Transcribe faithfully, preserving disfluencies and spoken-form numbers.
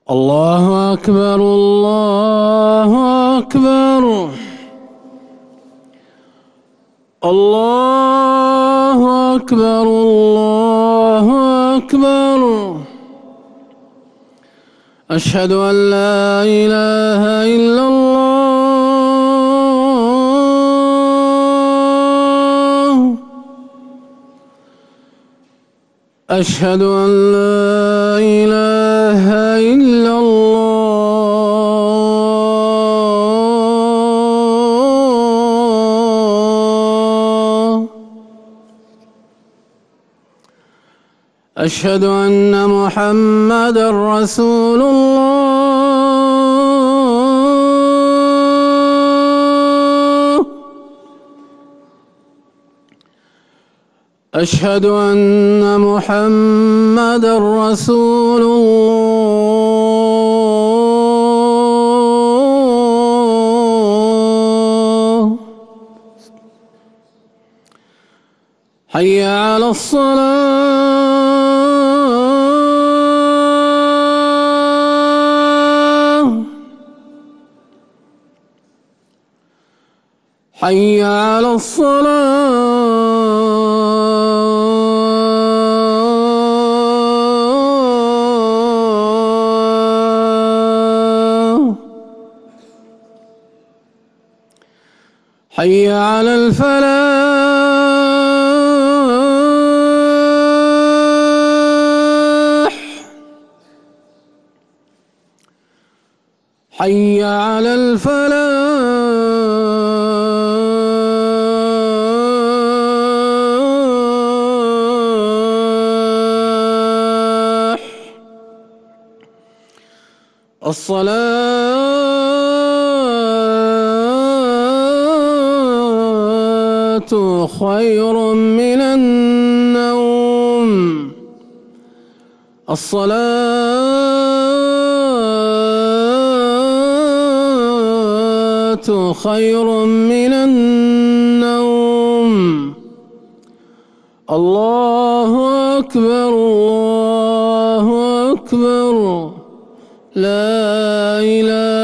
الله أكبر الله أكبر الله أكبر الله أكبر. أشهد أن لا إله إلا الله. أشهد أن لا إله إلا الله. أشهد أن محمدًا رسول الله. أشهد أن محمدًا رسول الله. حي على الصلاة. حي على الصلاة. حي على الفلاح. حي على الفلاح. الصلاة خير من النوم. الصلاة خير من النوم. الله أكبر الله أكبر. لا إله